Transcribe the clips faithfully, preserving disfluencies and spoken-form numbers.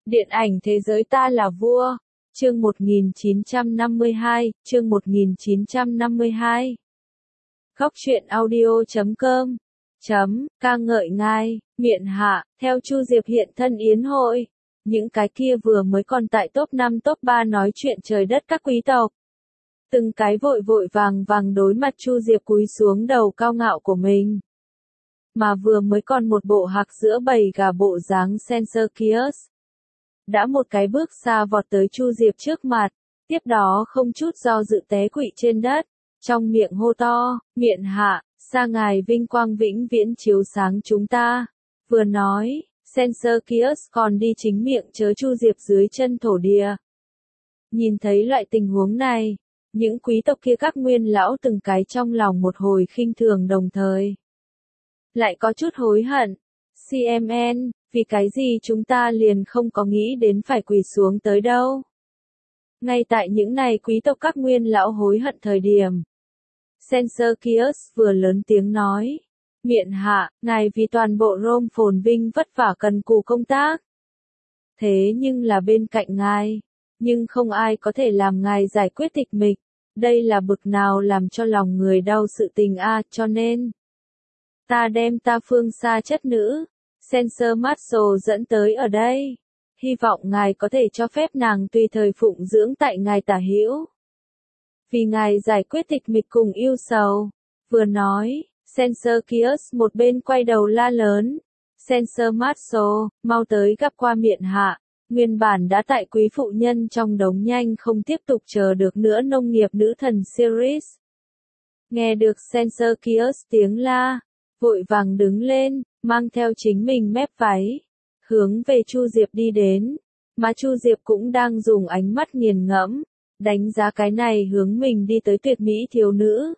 Điện ảnh thế giới ta là vua. Chương một nghìn chín trăm năm mươi hai, chương một nghìn chín trăm năm mươi hai. Góc truyện audio chấm com chấm ca ngợi ngài, miện hạ, theo Chu Diệp hiện thân yến hội. Những cái kia vừa mới còn tại top năm top ba nói chuyện trời đất các quý tộc. Từng cái vội vội vàng vàng đối mặt Chu Diệp cúi xuống đầu cao ngạo của mình. Mà vừa mới còn một bộ hạc giữa bầy gà bộ dáng Censorcius. Đã một cái bước xa vọt tới Chu Diệp trước mặt, tiếp đó không chút do dự té quỵ trên đất, trong miệng hô to, miện hạ, xa ngài vinh quang vĩnh viễn chiếu sáng chúng ta. Vừa nói, Censorcius còn đi chính miệng chớ Chu Diệp dưới chân thổ địa. Nhìn thấy loại tình huống này, những quý tộc kia các nguyên lão từng cái trong lòng một hồi khinh thường đồng thời. Lại có chút hối hận. xê em en, vì cái gì chúng ta liền không có nghĩ đến phải quỳ xuống tới đâu. Ngay tại những này quý tộc các nguyên lão hối hận thời điểm. Censorcius vừa lớn tiếng nói. Miện hạ, ngài vì toàn bộ Rome phồn vinh vất vả cần cù công tác. Thế nhưng là bên cạnh ngài, nhưng không ai có thể làm ngài giải quyết tịch mịch. Đây là bực nào làm cho lòng người đau sự tình a, cho nên ta đem ta phương xa chất nữ, Censor Marshall dẫn tới ở đây. Hy vọng ngài có thể cho phép nàng tùy thời phụng dưỡng tại ngài tả hữu. Vì ngài giải quyết tịch mịch cùng yêu sầu. Vừa nói, Censorcius một bên quay đầu la lớn. Censor Marshall, mau tới gặp qua miện hạ. Nguyên bản đã tại quý phụ nhân trong đống nhanh không tiếp tục chờ được nữa nông nghiệp nữ thần Ceres. Nghe được Censorcius tiếng la, vội vàng đứng lên, mang theo chính mình mép váy, hướng về Chu Diệp đi đến, mà Chu Diệp cũng đang dùng ánh mắt nghiền ngẫm, đánh giá cái này hướng mình đi tới tuyệt mỹ thiếu nữ.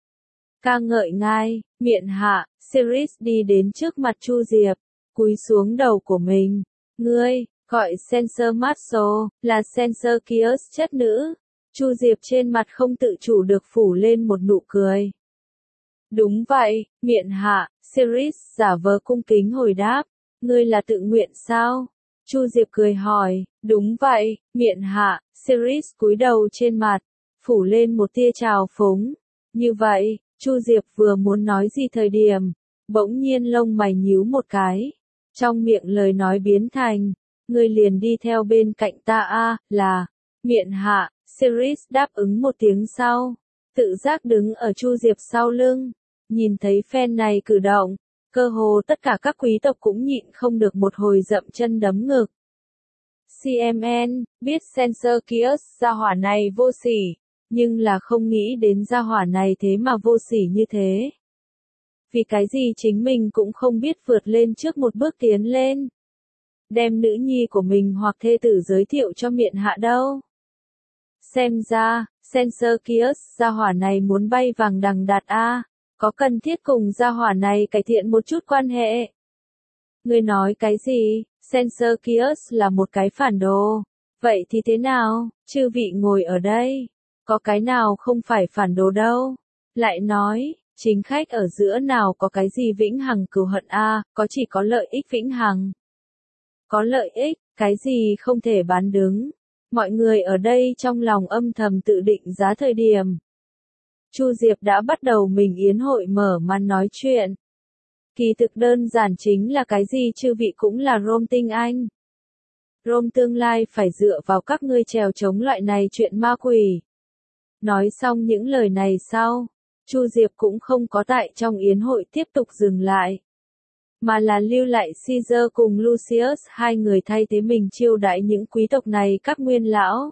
Ca ngợi ngài, miện hạ, Ceres đi đến trước mặt Chu Diệp, cúi xuống đầu của mình, ngươi, gọi Censor Marshall, là Censorcius chất nữ. Chu Diệp trên mặt không tự chủ được phủ lên một nụ cười. Đúng vậy, miện hạ, Ceres giả vờ cung kính hồi đáp, ngươi là tự nguyện sao? Chu Diệp cười hỏi, đúng vậy, miện hạ, Ceres cúi đầu trên mặt, phủ lên một tia trào phúng. Như vậy, Chu Diệp vừa muốn nói gì thời điểm, bỗng nhiên lông mày nhíu một cái, trong miệng lời nói biến thành, ngươi liền đi theo bên cạnh ta a, là, miện hạ, Ceres đáp ứng một tiếng sau, tự giác đứng ở Chu Diệp sau lưng. Nhìn thấy phen này cử động, cơ hồ tất cả các quý tộc cũng nhịn không được một hồi dậm chân đấm ngực. xê em en, biết Censorcius gia hỏa này vô sỉ, nhưng là không nghĩ đến gia hỏa này thế mà vô sỉ như thế. Vì cái gì chính mình cũng không biết vượt lên trước một bước tiến lên. Đem nữ nhi của mình hoặc thê tử giới thiệu cho miện hạ đâu. Xem ra, Censorcius gia hỏa này muốn bay vàng đằng đạt a. Có cần thiết cùng gia hỏa này cải thiện một chút quan hệ? Ngươi nói cái gì? Censorcius là một cái phản đồ. Vậy thì thế nào? Chư vị ngồi ở đây. Có cái nào không phải phản đồ đâu? Lại nói, chính khách ở giữa nào có cái gì vĩnh hằng cừu hận a, có chỉ có lợi ích vĩnh hằng. Có lợi ích, cái gì không thể bán đứng. Mọi người ở đây trong lòng âm thầm tự định giá thời điểm. Chu Diệp đã bắt đầu mình yến hội mở màn nói chuyện. Kỳ thực đơn giản chính là cái gì chư vị cũng là Rome tinh anh. Rome tương lai phải dựa vào các ngươi trèo chống loại này chuyện ma quỷ. Nói xong những lời này sau, Chu Diệp cũng không có tại trong yến hội tiếp tục dừng lại. Mà là lưu lại Caesar cùng Lucius hai người thay thế mình chiêu đãi những quý tộc này các nguyên lão.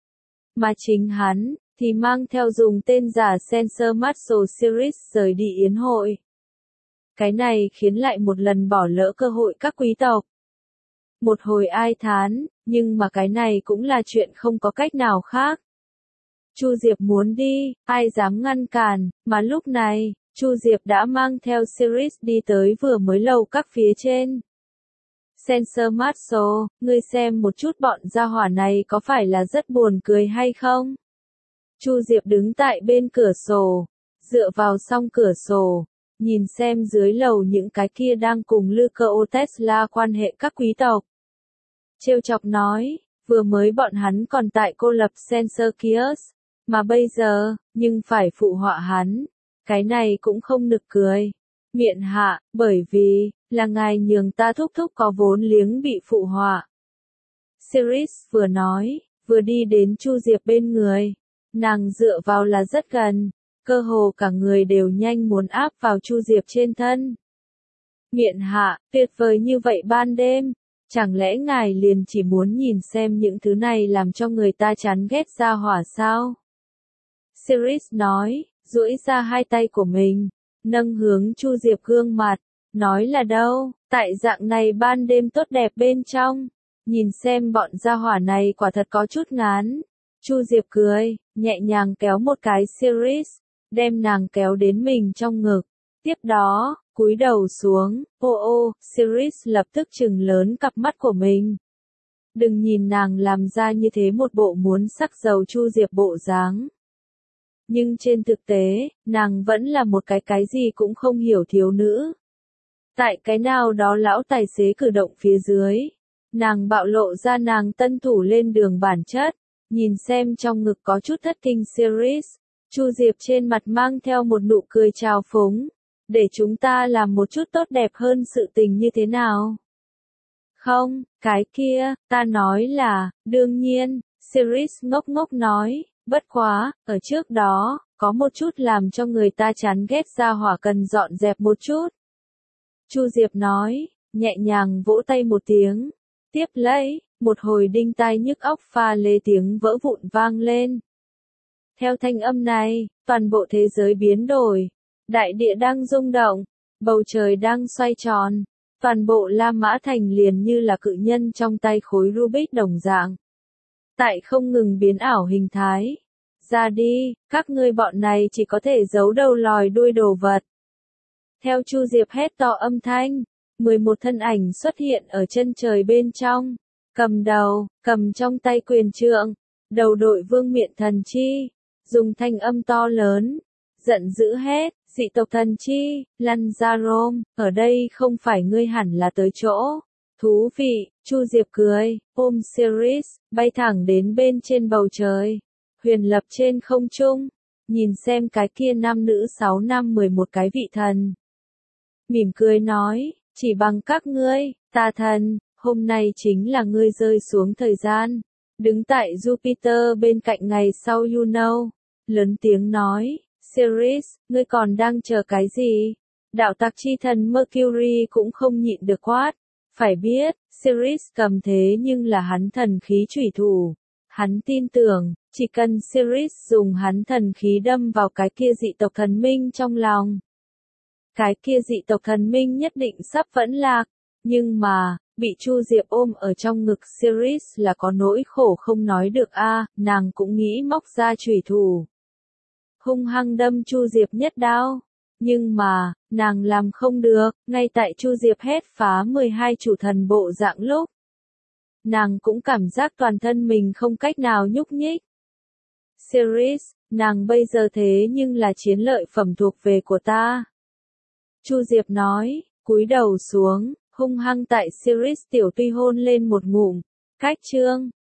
Mà chính hắn thì mang theo dùng tên giả Censor Marshall Ceres rời đi yến hội. Cái này khiến lại một lần bỏ lỡ cơ hội các quý tộc. Một hồi ai thán, nhưng mà cái này cũng là chuyện không có cách nào khác. Chu Diệp muốn đi, ai dám ngăn cản, mà lúc này, Chu Diệp đã mang theo Ceres đi tới vừa mới lầu các phía trên. Censor Marshall, ngươi xem một chút bọn gia hỏa này có phải là rất buồn cười hay không? Chu Diệp đứng tại bên cửa sổ, dựa vào song cửa sổ, nhìn xem dưới lầu những cái kia đang cùng Lucio Tesla quan hệ các quý tộc. trêu chọc nói, vừa mới bọn hắn còn tại cô lập Sensor Kiosk, mà bây giờ, nhưng phải phụ họa hắn. Cái này cũng không nực cười. Miện hạ, bởi vì, là ngài nhường ta thúc thúc có vốn liếng bị phụ họa. Sirius vừa nói, vừa đi đến Chu Diệp bên người. Nàng dựa vào là rất gần, cơ hồ cả người đều nhanh muốn áp vào Chu Diệp trên thân. Miện hạ, tuyệt vời như vậy ban đêm, chẳng lẽ ngài liền chỉ muốn nhìn xem những thứ này làm cho người ta chán ghét ra hỏa sao? Sirius nói, duỗi ra hai tay của mình, nâng hướng Chu Diệp gương mặt, nói là đâu, tại dạng này ban đêm tốt đẹp bên trong, nhìn xem bọn gia hỏa này quả thật có chút ngán. Chu Diệp cười, nhẹ nhàng kéo một cái Sirius, đem nàng kéo đến mình trong ngực. Tiếp đó, cúi đầu xuống, ô ô, Sirius lập tức trừng lớn cặp mắt của mình. Đừng nhìn nàng làm ra như thế một bộ muốn sắc dầu Chu Diệp bộ dáng. Nhưng trên thực tế, nàng vẫn là một cái cái gì cũng không hiểu thiếu nữ. Tại cái nào đó lão tài xế cử động phía dưới, nàng bạo lộ ra nàng tân thủ lên đường bản chất, nhìn xem trong ngực có chút thất kinh Sirius, Chu Diệp trên mặt mang theo một nụ cười trào phúng, để chúng ta làm một chút tốt đẹp hơn sự tình như thế nào? Không, cái kia, ta nói là, đương nhiên, Sirius ngốc ngốc nói, bất quá, ở trước đó, có một chút làm cho người ta chán ghét ra hỏa cần dọn dẹp một chút. Chu Diệp nói, nhẹ nhàng vỗ tay một tiếng, tiếp lấy, một hồi đinh tai nhức óc pha lê tiếng vỡ vụn vang lên. Theo thanh âm này, toàn bộ thế giới biến đổi, đại địa đang rung động, bầu trời đang xoay tròn, toàn bộ La Mã Thành liền như là cự nhân trong tay khối Rubik đồng dạng. Tại không ngừng biến ảo hình thái. Ra đi, các ngươi bọn này chỉ có thể giấu đầu lòi đuôi đồ vật. Theo Chu Diệp hét to âm thanh, mười một thân ảnh xuất hiện ở chân trời bên trong, cầm đầu, cầm trong tay quyền trượng, đầu đội vương miện thần chi, dùng thanh âm to lớn, giận dữ hét, dị tộc thần chi, lăn ra Rome, ở đây không phải ngươi hẳn là tới chỗ. Thú vị, Chu Diệp cười, ôm Sirius, bay thẳng đến bên trên bầu trời, huyền lập trên không trung, nhìn xem cái kia nam nữ sáu năm mười một cái vị thần. Mỉm cười nói, chỉ bằng các ngươi, tà thần, hôm nay chính là ngươi rơi xuống thời gian. Đứng tại Jupiter bên cạnh ngày sau you know, lớn tiếng nói, Sirius, ngươi còn đang chờ cái gì? Đạo tặc chi thần Mercury cũng không nhịn được quát. Phải biết, Sirius cầm thế nhưng là hắn thần khí chủy thủ. Hắn tin tưởng, chỉ cần Sirius dùng hắn thần khí đâm vào cái kia dị tộc thần minh trong lòng. Cái kia dị tộc thần minh nhất định sắp vẫn lạc. Nhưng mà, bị Chu Diệp ôm ở trong ngực Sirius là có nỗi khổ không nói được a, à, nàng cũng nghĩ móc ra chủy thủ. Hung hăng đâm Chu Diệp nhất đao. Nhưng mà, nàng làm không được, ngay tại Chu Diệp hét phá mười hai chủ thần bộ dạng lúc. Nàng cũng cảm giác toàn thân mình không cách nào nhúc nhích. Sirius, nàng bây giờ thế nhưng là chiến lợi phẩm thuộc về của ta. Chu Diệp nói, cúi đầu xuống, hung hăng tại Sirius tiểu tuy hôn lên một ngụm. Cách chương,